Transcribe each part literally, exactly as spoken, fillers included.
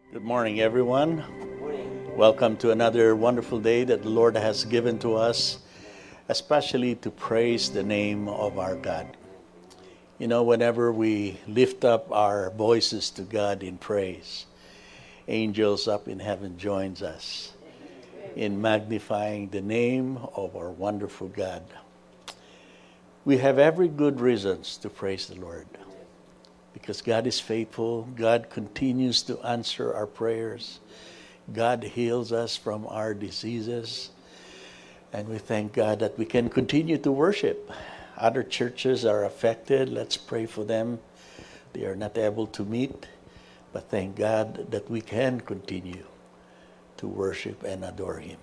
Good morning, everyone. Welcome to another wonderful day that the Lord has given to us, especially to praise the name of our God. You know, whenever we lift up our voices to God in praise, angels up in heaven joins us in magnifying the name of our wonderful God. We have every good reasons to praise the Lord. Because God is faithful, God continues to answer our prayers. God heals us from our diseases. And we thank God that we can continue to worship. Other churches are affected. Let's pray for them. They are not able to meet. But thank God that we can continue to worship and adore Him.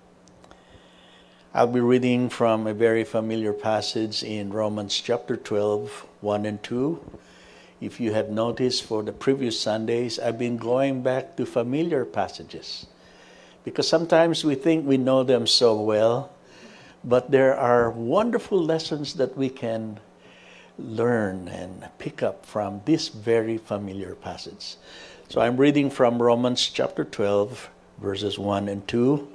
I'll be reading from a very familiar passage in Romans chapter twelve, one and two. If you have noticed for the previous Sundays, I've been going back to familiar passages because sometimes we think we know them so well, but there are wonderful lessons that we can learn and pick up from this very familiar passage. So I'm reading from Romans chapter twelve, verses one and two.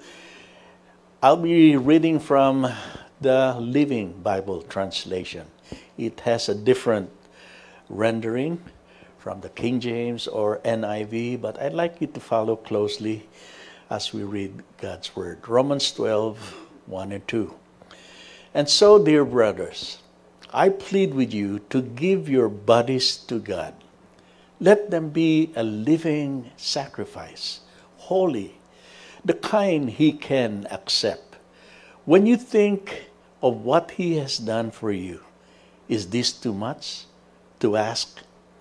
I'll be reading from the Living Bible translation. It has a different rendering from the King James or N I V, but I'd like you to follow closely as we read God's Word. Romans twelve, one and two. And so, dear brothers, I plead with you to give your bodies to God. Let them be a living sacrifice, holy, the kind He can accept. When you think of what He has done for you, is this too much to ask?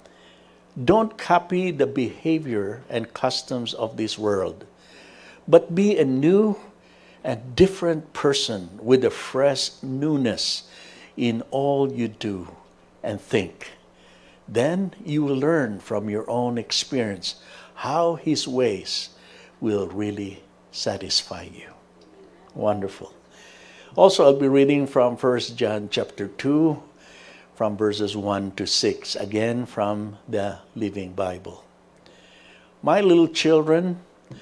Don't copy the behavior and customs of this world, but be a new and different person with a fresh newness in all you do and think. Then you will learn from your own experience how His ways will really satisfy you. Wonderful. Also, I'll be reading from First John chapter two, from verses one to six, again from the Living Bible. My little children,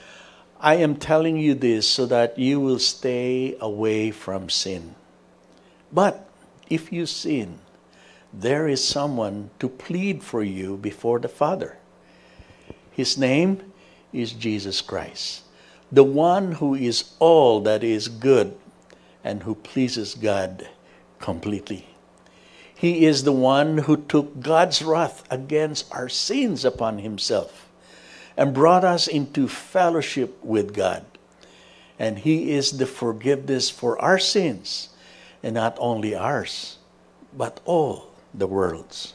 I am telling you this so that you will stay away from sin. But if you sin, there is someone to plead for you before the Father. His name is Jesus Christ, the one who is all that is good and who pleases God completely. He is the one who took God's wrath against our sins upon Himself and brought us into fellowship with God. And He is the forgiveness for our sins, and not only ours, but all the world's.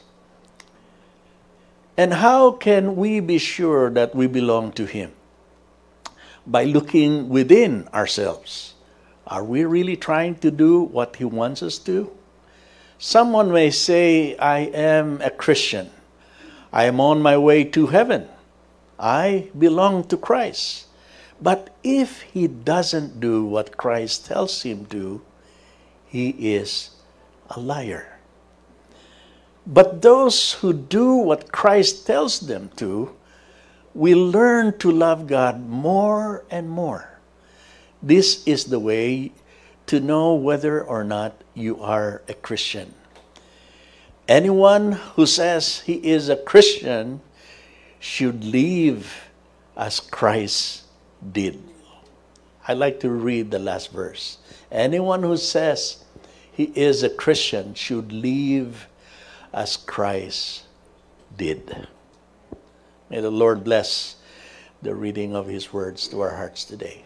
And how can we be sure that we belong to Him? By looking within ourselves. Are we really trying to do what He wants us to? Someone may say, I am a Christian. I am on my way to heaven. I belong to Christ. But if he doesn't do what Christ tells him to, he is a liar. But those who do what Christ tells them to will learn to love God more and more. This is the way to know whether or not you are a Christian. Anyone who says he is a Christian should live as Christ did. I'd like to read the last verse. Anyone who says he is a Christian should live as Christ did. May the Lord bless the reading of His words to our hearts today.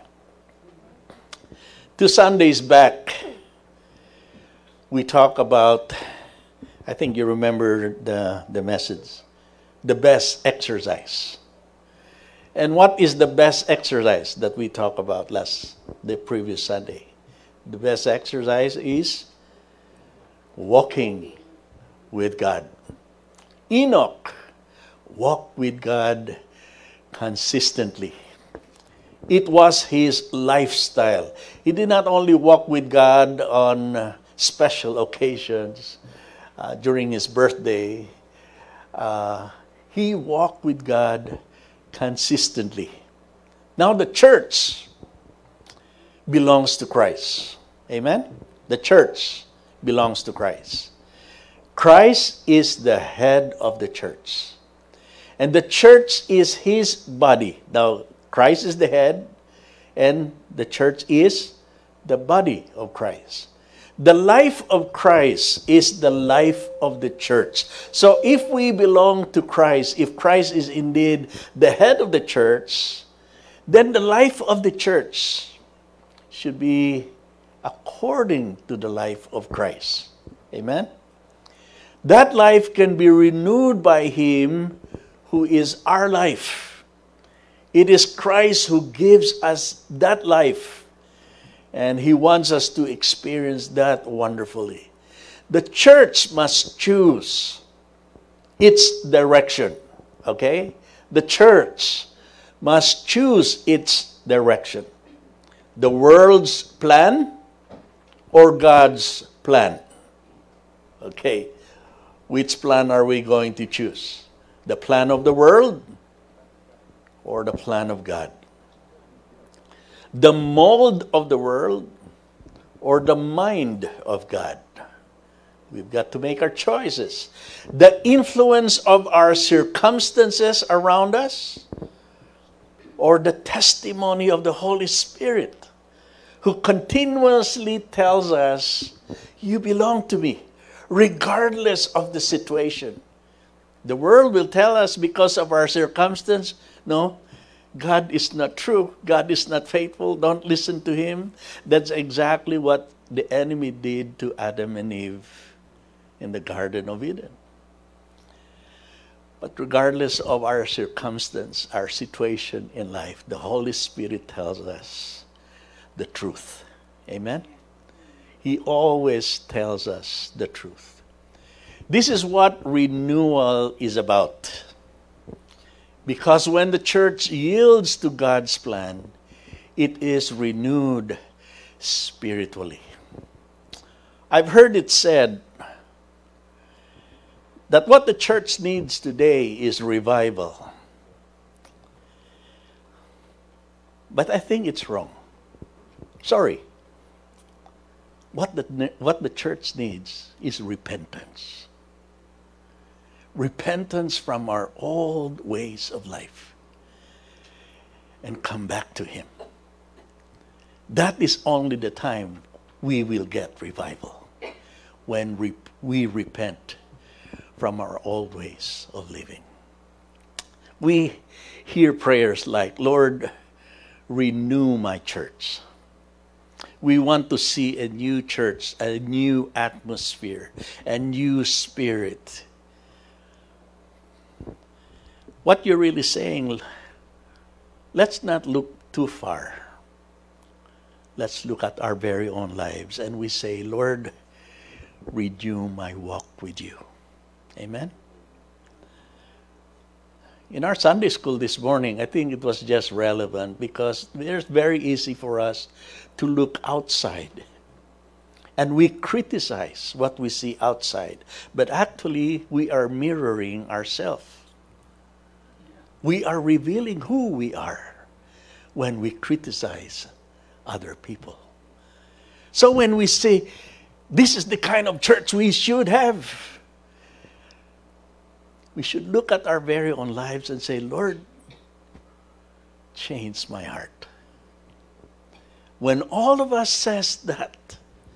Two Sundays back, we talked about, I think you remember the, the message, the best exercise. And what is the best exercise that we talked about last, the previous Sunday? The best exercise is walking with God. Enoch walked with God consistently. It was his lifestyle. He did not only walk with God on uh, special occasions, uh, during his birthday. Uh, he walked with God consistently. Now the church belongs to Christ. Amen? The church belongs to Christ. Christ is the head of the church. And the church is his body. Now, Christ is the head, and the church is the body of Christ. The life of Christ is the life of the church. So if we belong to Christ, if Christ is indeed the head of the church, then the life of the church should be according to the life of Christ. Amen? That life can be renewed by him who is our life. It is Christ who gives us that life, and he wants us to experience that wonderfully. The church must choose its direction, okay? The church must choose its direction. The world's plan or God's plan? Okay, which plan are we going to choose? The plan of the world or the plan of God? The mold of the world or the mind of God? We've got to make our choices. The influence of our circumstances around us or the testimony of the Holy Spirit, who continuously tells us, you belong to me, regardless of the situation. The world will tell us because of our circumstance, no, God is not true. God is not faithful. Don't listen to him. That's exactly what the enemy did to Adam and Eve in the Garden of Eden. But regardless of our circumstance, our situation in life, the Holy Spirit tells us the truth. Amen? He always tells us the truth. This is what renewal is about. Because when the church yields to God's plan, it is renewed spiritually. I've heard it said that what the church needs today is revival. But I think it's wrong. Sorry. What the, what the church needs is repentance. Repentance from our old ways of life and come back to him. That is only the time we will get revival, when we, we repent from our old ways of living. We hear prayers like, Lord, renew my church. We want to see a new church, a new atmosphere, a new spirit. What you're really saying, let's not look too far. Let's look at our very own lives and we say, Lord, renew my walk with you. Amen? In our Sunday school this morning, I think it was just relevant because it's very easy for us to look outside and we criticize what we see outside. But actually, we are mirroring ourselves. We are revealing who we are when we criticize other people. So when we say, this is the kind of church we should have, we should look at our very own lives and say, Lord, change my heart. When all of us says that,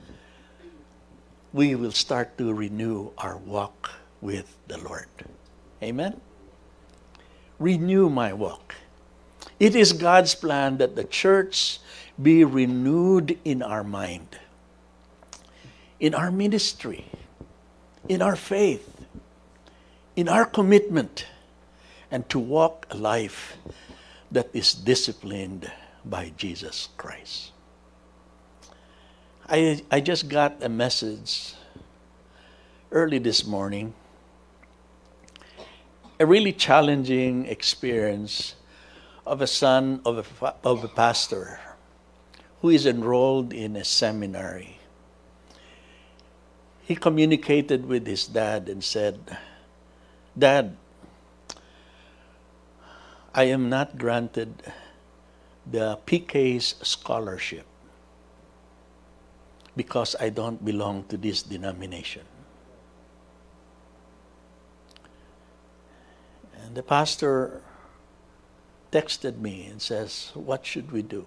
we will start to renew our walk with the Lord. Amen? Renew my walk. It is God's plan that the church be renewed in our mind, in our ministry, in our faith, in our commitment, and to walk a life that is disciplined by Jesus Christ. I, I just got a message early this morning, a really challenging experience of a son of a, of a pastor who is enrolled in a seminary. He communicated with his dad and said, Dad, I am not granted the P K's scholarship because I don't belong to this denomination. And the pastor texted me and says, what should we do?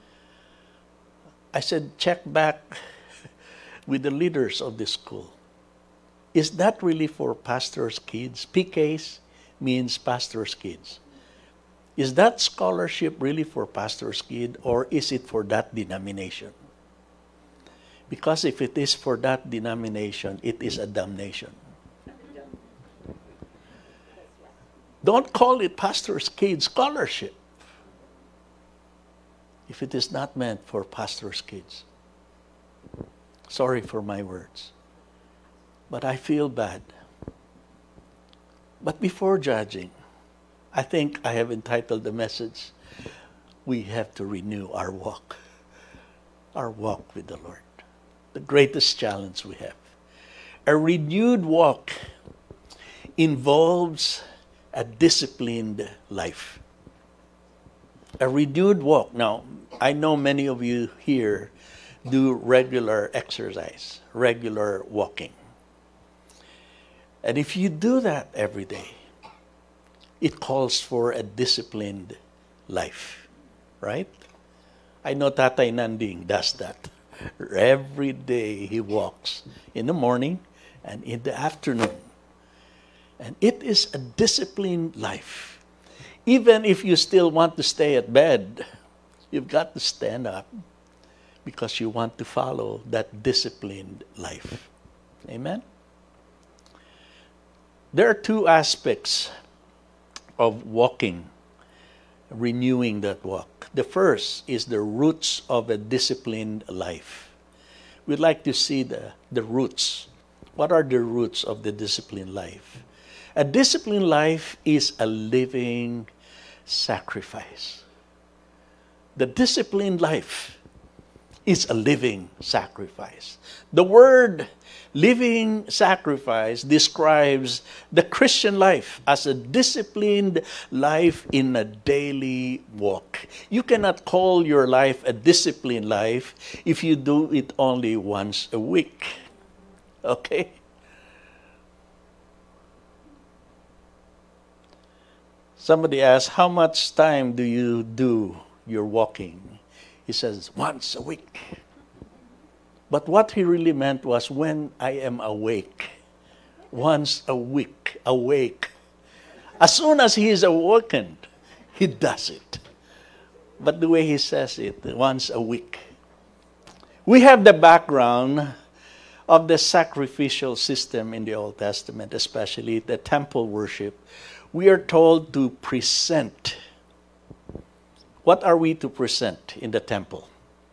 I said, check back with the leaders of the school. Is that really for pastors' kids? P Ks means pastors' kids. Is that scholarship really for pastors' kids, or is it for that denomination? Because if it is for that denomination, it is a damnation. Don't call it pastors' kids scholarship if it is not meant for pastors' kids. Sorry for my words, but I feel bad. But before judging, I think I have entitled the message, we have to renew our walk, our walk with the Lord. The greatest challenge we have. A renewed walk involves a disciplined life. A renewed walk. Now, I know many of you here do regular exercise, regular walking. And if you do that every day, it calls for a disciplined life, right? I know Tatay Nanding does that. Every day he walks in the morning and in the afternoon. And it is a disciplined life. Even if you still want to stay at bed, you've got to stand up because you want to follow that disciplined life. Amen? There are two aspects of walking, renewing that walk. The first is the roots of a disciplined life. We'd like to see the, the roots. What are the roots of the disciplined life? A disciplined life is a living sacrifice. The disciplined life is a living sacrifice. The word living sacrifice describes the Christian life as a disciplined life in a daily walk. You cannot call your life a disciplined life if you do it only once a week. Okay? Somebody asked, how much time do you do your walking? He says, once a week. But what he really meant was when I am awake. Once a week, awake. As soon as he is awakened, he does it. But the way he says it, once a week. We have the background of the sacrificial system in the Old Testament, especially the temple worship. We are told to present. What are we to present in the temple?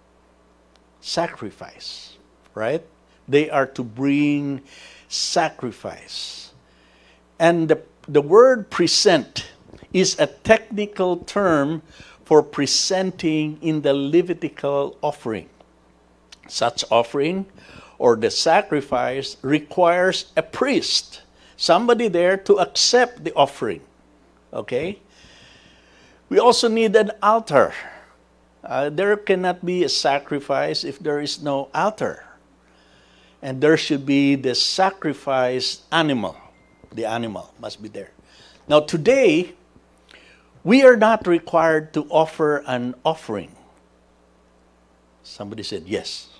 Sacrifice, right? They are to bring sacrifice. And the, the word present is a technical term for presenting in the Levitical offering. Such offering or the sacrifice requires a priest, somebody there to accept the offering. Okay? We also need an altar. Uh, there cannot be a sacrifice if there is no altar. And there should be the sacrificed animal. The animal must be there. Now today, we are not required to offer an offering. Somebody said yes.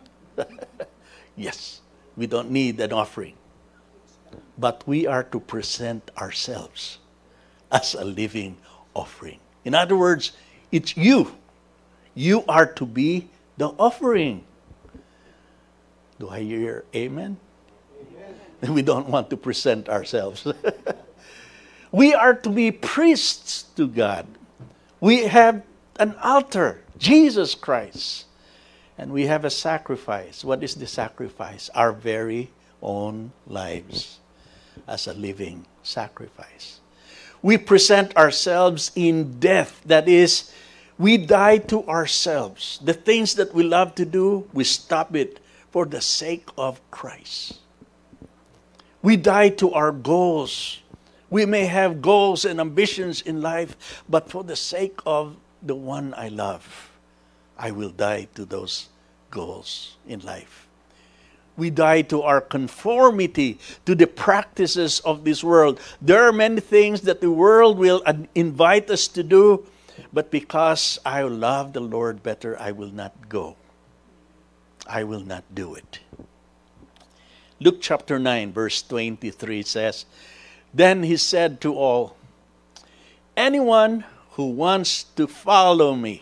Yes, we don't need an offering. But we are to present ourselves as a living offering. In other words, it's you. You are to be the offering. Do I hear amen? Amen. We don't want to present ourselves. We are to be priests to God. We have an altar, Jesus Christ. And we have a sacrifice. What is the sacrifice? Our very own lives as a living sacrifice. We present ourselves in death. That is, we die to ourselves. The things that we love to do, we stop it for the sake of Christ. We die to our goals. We may have goals and ambitions in life, but for the sake of the one I love, I will die to those goals in life. We die to our conformity to the practices of this world. There are many things that the world will invite us to do, but because I love the Lord better, I will not go. I will not do it. Luke chapter nine, verse twenty-three says, "Then he said to all, 'Anyone who wants to follow me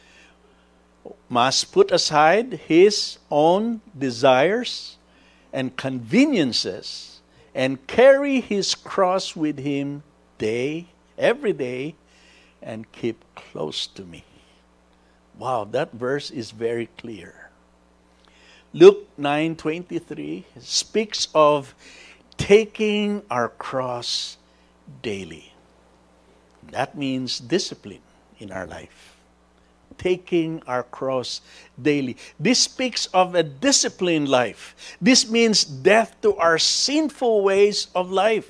must put aside his own desires and conveniences and carry his cross with him day, every day, and keep close to me.'" Wow, that verse is very clear. Luke nine twenty-three speaks of taking our cross daily. That means discipline in our life. Taking our cross daily. This speaks of a disciplined life. This means death to our sinful ways of life.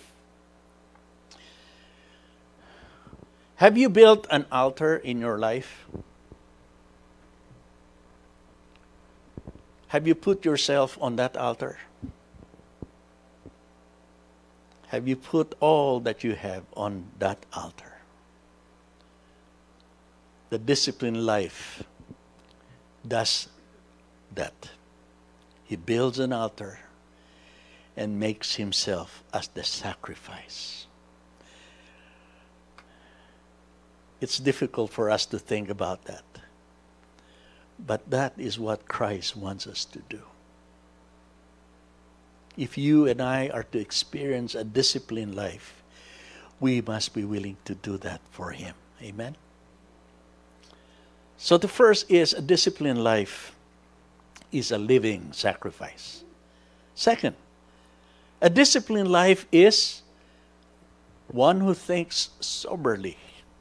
Have you built an altar in your life? Have you put yourself on that altar? Have you put all that you have on that altar? The disciplined life does that. He builds an altar and makes himself as the sacrifice. It's difficult for us to think about that. But that is what Christ wants us to do. If you and I are to experience a disciplined life, we must be willing to do that for him. Amen? So the first is a disciplined life is a living sacrifice. Second, a disciplined life is one who thinks soberly.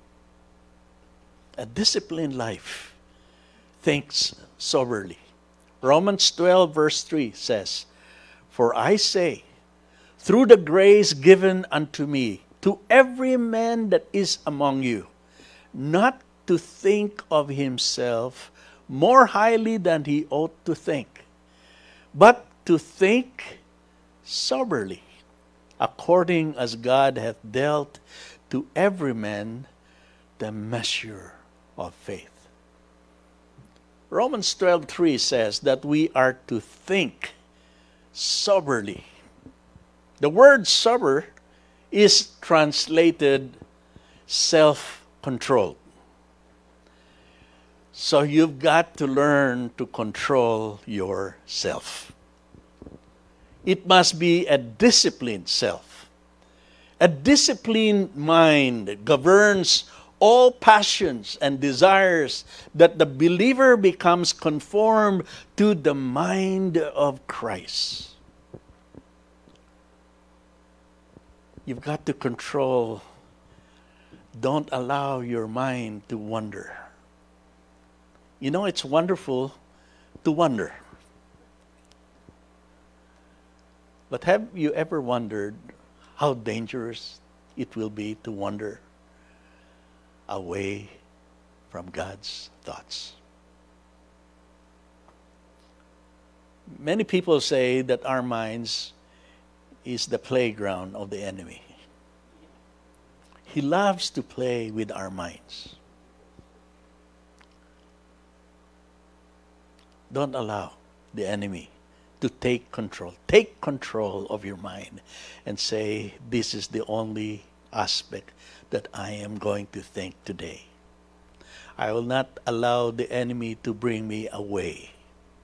A disciplined life thinks soberly. Romans twelve verse three says, "For I say, through the grace given unto me, to every man that is among you, not to think of himself more highly than he ought to think, but to think soberly, according as God hath dealt to every man the measure of faith." Romans twelve three says that we are to think soberly. The word sober is translated self-controlled. So you've got to learn to control yourself. It must be a disciplined self. A disciplined mind governs all passions and desires, that the believer becomes conformed to the mind of Christ. You've got to control. Don't allow your mind to wander. You know, it's wonderful to wonder. But have you ever wondered how dangerous it will be to wander away from God's thoughts? Many people say that our minds is the playground of the enemy. He loves to play with our minds. Don't allow the enemy to take control. Take control of your mind and say, this is the only aspect that I am going to think today. I will not allow the enemy to bring me away.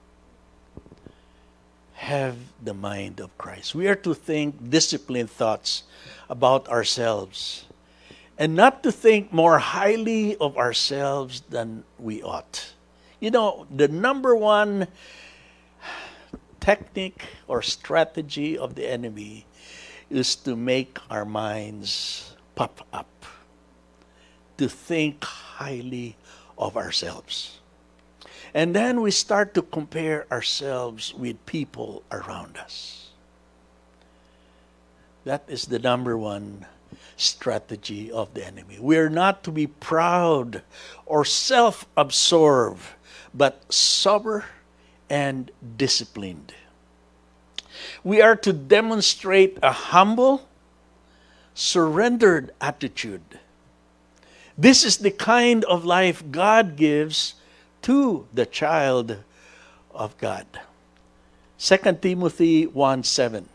Have the mind of Christ. We are to think disciplined thoughts about ourselves and not to think more highly of ourselves than we ought. You know, the number one technique or strategy of the enemy is to make our minds pop up, to think highly of ourselves. And then we start to compare ourselves with people around us. That is the number one strategy of the enemy. We are not to be proud or self-absorbed, but sober and disciplined. We are to demonstrate a humble, surrendered attitude. This is the kind of life God gives to the child of God. Second Timothy one seven.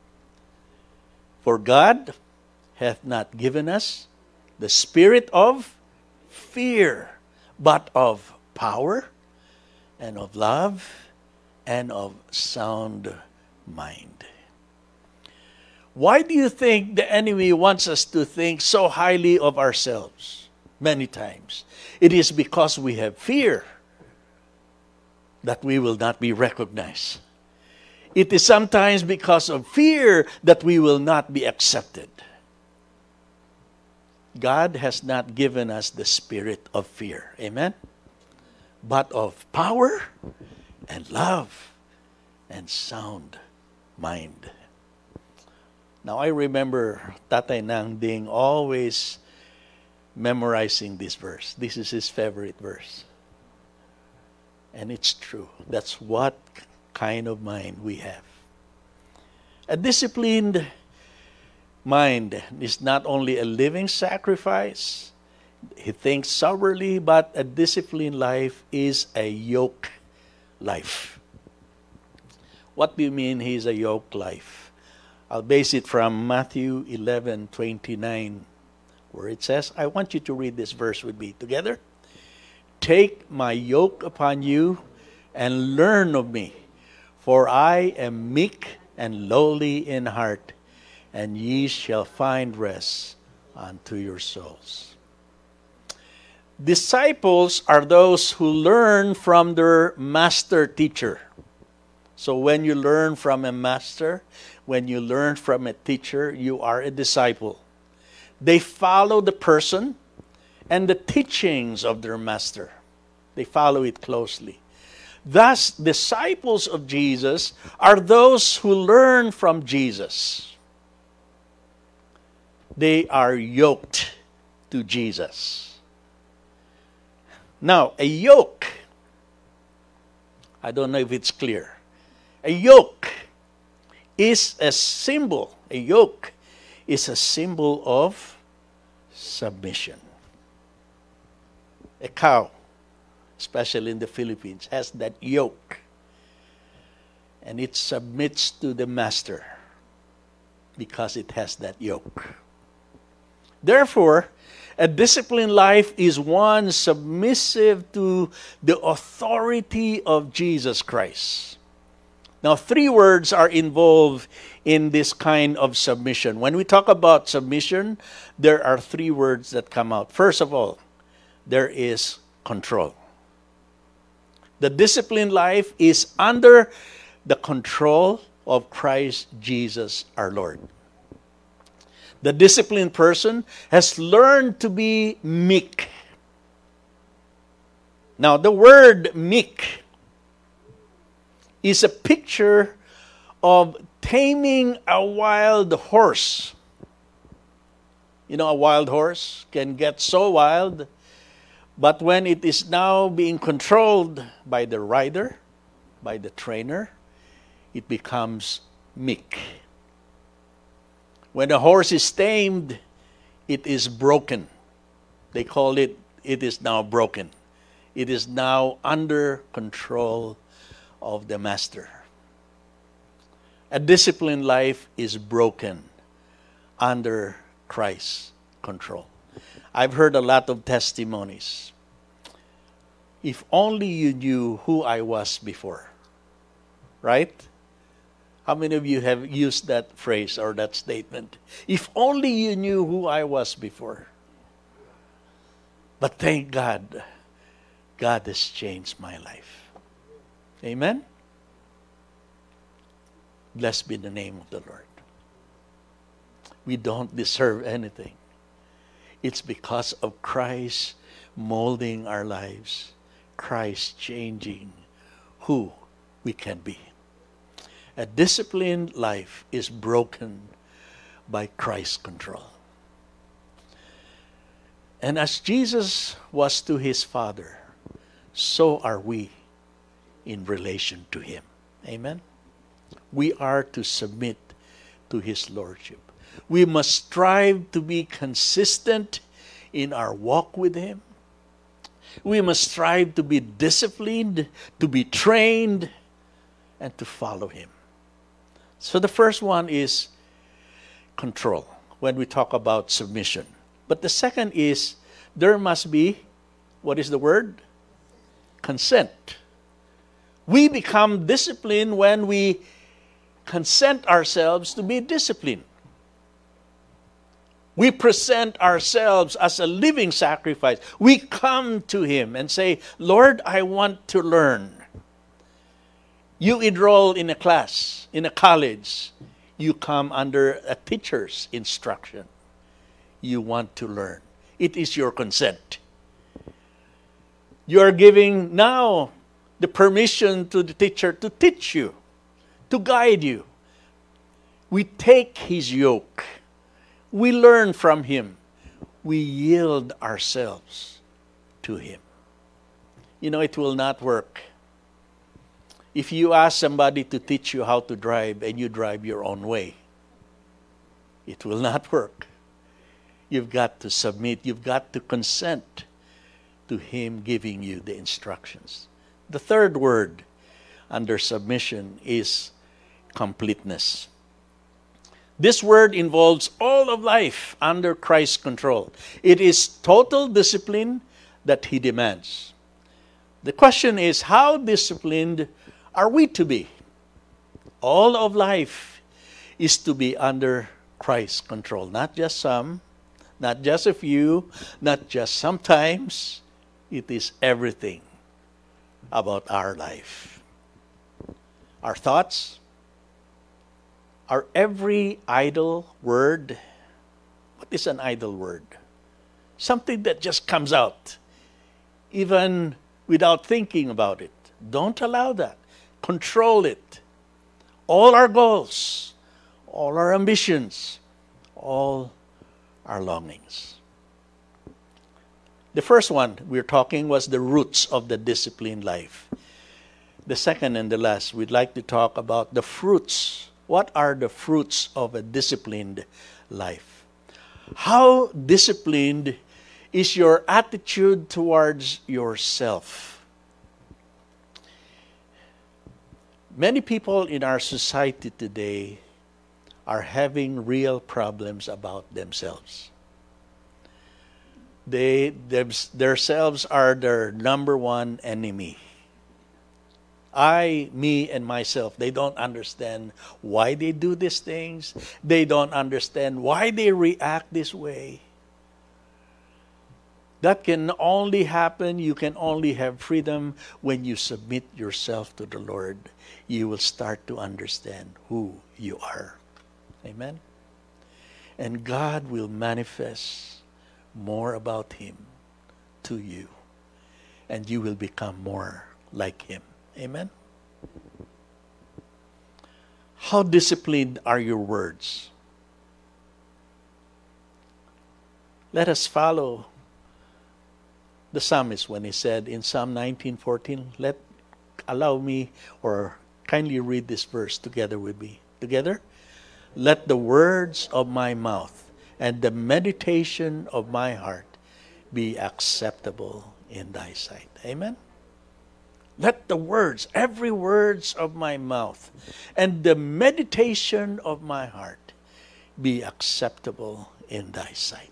For God hath not given us the spirit of fear, but of power and of love and of sound mind. Why do you think the enemy wants us to think so highly of ourselves? Many times. It is because we have fear that we will not be recognized. It is sometimes because of fear that we will not be accepted. God has not given us the spirit of fear. Amen? But of power and love and sound mind. Now I remember Tatay Nang Ding always memorizing this verse. This is his favorite verse. And it's true. That's what kind of mind we have. A disciplined mind is not only a living sacrifice, he thinks soberly, but a disciplined life is a yoke life. What do you mean he's a yoke life? I'll base it from Matthew eleven twenty-nine, where it says, I want you to read this verse with me together. Take my yoke upon you and learn of me, for I am meek and lowly in heart, and ye shall find rest unto your souls. Disciples are those who learn from their master teacher. So when you learn from a master, when you learn from a teacher, you are a disciple. They follow the person and the teachings of their master. They follow it closely. Thus, disciples of Jesus are those who learn from Jesus. They are yoked to Jesus. Now, a yoke, I don't know if it's clear. A yoke is a symbol, a yoke is a symbol of submission. A cow, especially in the Philippines, has that yoke. And it submits to the master because it has that yoke. Therefore, a disciplined life is one submissive to the authority of Jesus Christ. Now, three words are involved in this kind of submission. When we talk about submission, there are three words that come out. First of all, there is control. The disciplined life is under the control of Christ Jesus our Lord. The disciplined person has learned to be meek. Now, the word meek is a picture of taming a wild horse. You know, a wild horse can get so wild, but when it is now being controlled by the rider, by the trainer, it becomes meek. When a horse is tamed, it is broken. They call it, it is now broken. It is now under control of the master. A disciplined life is broken under Christ's control. I've heard a lot of testimonies. If only you knew who I was before. Right? How many of you have used that phrase or that statement? If only you knew who I was before. But thank God, God has changed my life. Amen? Blessed be the name of the Lord. We don't deserve anything. It's because of Christ molding our lives, Christ changing who we can be. A disciplined life is broken by Christ's control. And as Jesus was to his Father, so are we in relation to him. Amen? We are to submit to his lordship. We must strive to be consistent in our walk with him. We must strive to be disciplined, to be trained, and to follow him. So the first one is control, when we talk about submission. But the second is, there must be, what is the word? Consent. We become disciplined when we consent ourselves to be disciplined. We present ourselves as a living sacrifice. We come to him and say, Lord, I want to learn. You enroll in a class, in a college. You come under a teacher's instruction. You want to learn. It is your consent. You are giving now the permission to the teacher to teach you, to guide you. We take his yoke. We learn from him. We yield ourselves to him. You know, it will not work if you ask somebody to teach you how to drive and you drive your own way. It will not work. You've got to submit. You've got to consent to him giving you the instructions. The third word under submission is completeness. This word involves all of life under Christ's control. It is total discipline that he demands. The question is, how disciplined are we to be? All of life is to be under Christ's control. Not just some, not just a few, not just sometimes. It is everything about our life. Our thoughts, our every idle word. What is an idle word? Something that just comes out, even without thinking about it. Don't allow that. Control it. All our goals, all our ambitions, all our longings. The first one we're talking was the roots of the disciplined life. The second and the last, we'd like to talk about the fruits. What are the fruits of a disciplined life? How disciplined is your attitude towards yourself? Many people in our society today are having real problems about themselves. They themselves are their number one enemy. I, me, and myself, they don't understand why they do these things. They don't understand why they react this way. That can only happen, you can only have freedom when you submit yourself to the Lord. You will start to understand who you are. Amen? And God will manifest more about him to you. And you will become more like him. Amen? How disciplined are your words? Let us follow the psalmist when he said in Psalm nineteen fourteen, let allow me or kindly read this verse together with me. Together? Let the words of my mouth and the meditation of my heart be acceptable in thy sight. Amen? Let the words, every words of my mouth and the meditation of my heart be acceptable in thy sight.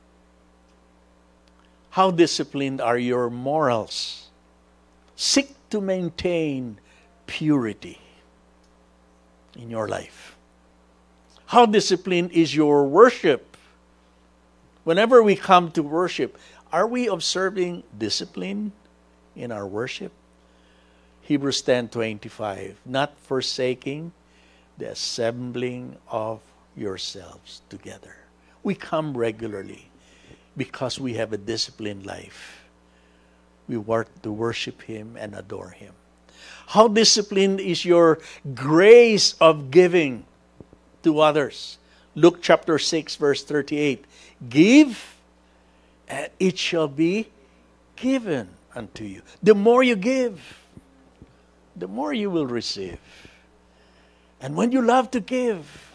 How disciplined are your morals? Seek to maintain purity in your life. How disciplined is your worship? Whenever we come to worship, are we observing discipline in our worship? Hebrews ten twenty-five, not forsaking the assembling of yourselves together. We come regularly because we have a disciplined life. We want to worship him and adore him. How disciplined is your grace of giving to others? Luke chapter six verse thirty-eight. Give, and it shall be given unto you. The more you give, the more you will receive. And when you love to give,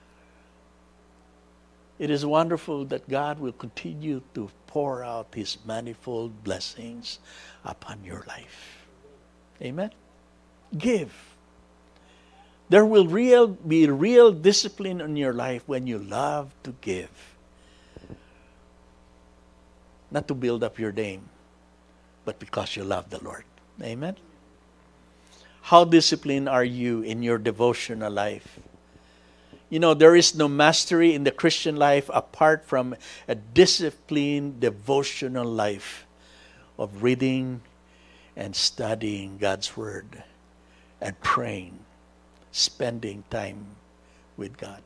it is wonderful that God will continue to pour out His manifold blessings upon your life. Amen? Give. There will real be real discipline in your life when you love to give. Not to build up your name, but because you love the Lord. Amen? How disciplined are you in your devotional life? You know, there is no mastery in the Christian life apart from a disciplined devotional life of reading and studying God's Word and praying, spending time with God.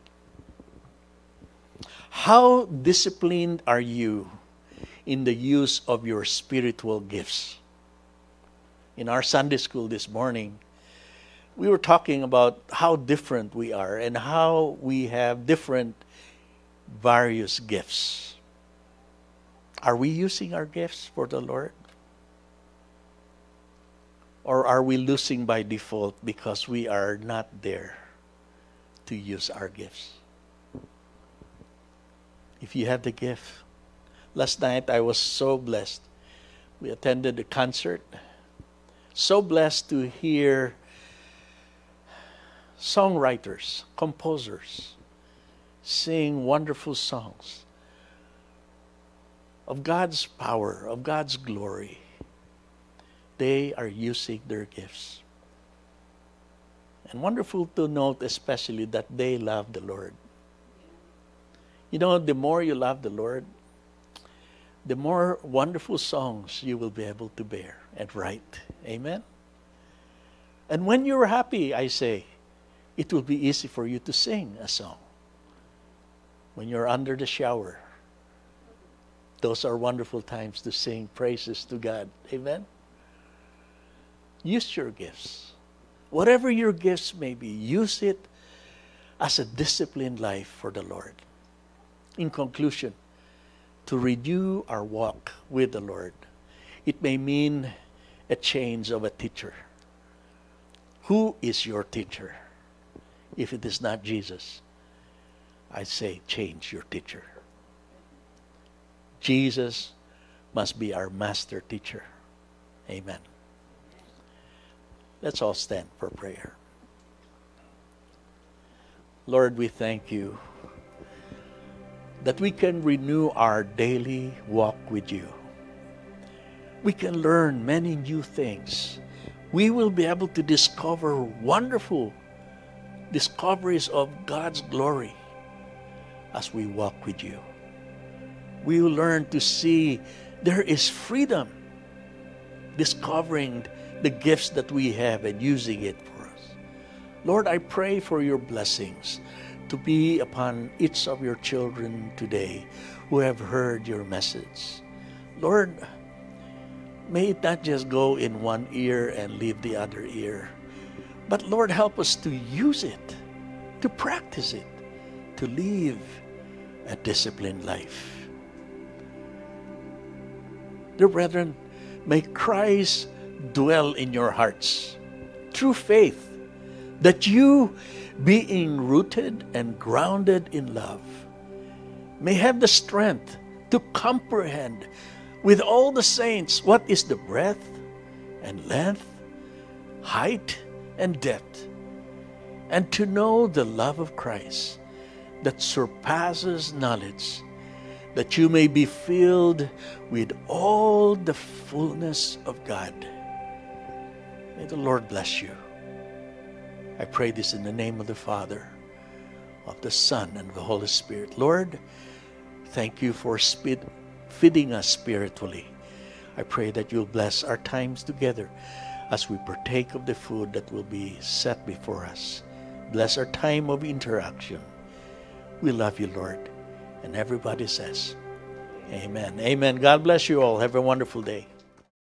How disciplined are you in the use of your spiritual gifts? In our Sunday school this morning, we were talking about how different we are and how we have different various gifts. Are we using our gifts for the Lord? Or are we losing by default because we are not there to use our gifts? If you have the gift. Last night I was so blessed. We attended a concert. So blessed to hear songwriters, composers sing wonderful songs of God's power, of God's glory. They are using their gifts. And wonderful to note especially that they love the Lord. You know, the more you love the Lord, the more wonderful songs you will be able to bear and write. Amen? And when you're happy, I say, it will be easy for you to sing a song. When you're under the shower, those are wonderful times to sing praises to God. Amen? Use your gifts. Whatever your gifts may be, use it as a disciplined life for the Lord. In conclusion, to renew our walk with the Lord, it may mean a change of a teacher. Who is your teacher? If it is not Jesus, I say change your teacher. Jesus must be our master teacher. Amen. Let's all stand for prayer. Lord, we thank you that we can renew our daily walk with you. We can learn many new things. We will be able to discover wonderful discoveries of God's glory as we walk with you. We will learn to see there is freedom discovering the gifts that we have and using it for us. Lord, I pray for your blessings to be upon each of your children today who have heard your message. Lord, may it not just go in one ear and leave the other ear, but Lord, help us to use it, to practice it, to live a disciplined life. Dear brethren, may Christ dwell in your hearts through faith, that you, being rooted and grounded in love, may have the strength to comprehend with all the saints what is the breadth and length, height and depth, and to know the love of Christ that surpasses knowledge, that you may be filled with all the fullness of God. May the Lord bless you. I pray this in the name of the Father, of the Son, and of the Holy Spirit. Lord, thank you for speed, feeding us spiritually. I pray that you'll bless our times together as we partake of the food that will be set before us. Bless our time of interaction. We love you, Lord. And everybody says, amen. Amen. God bless you all. Have a wonderful day.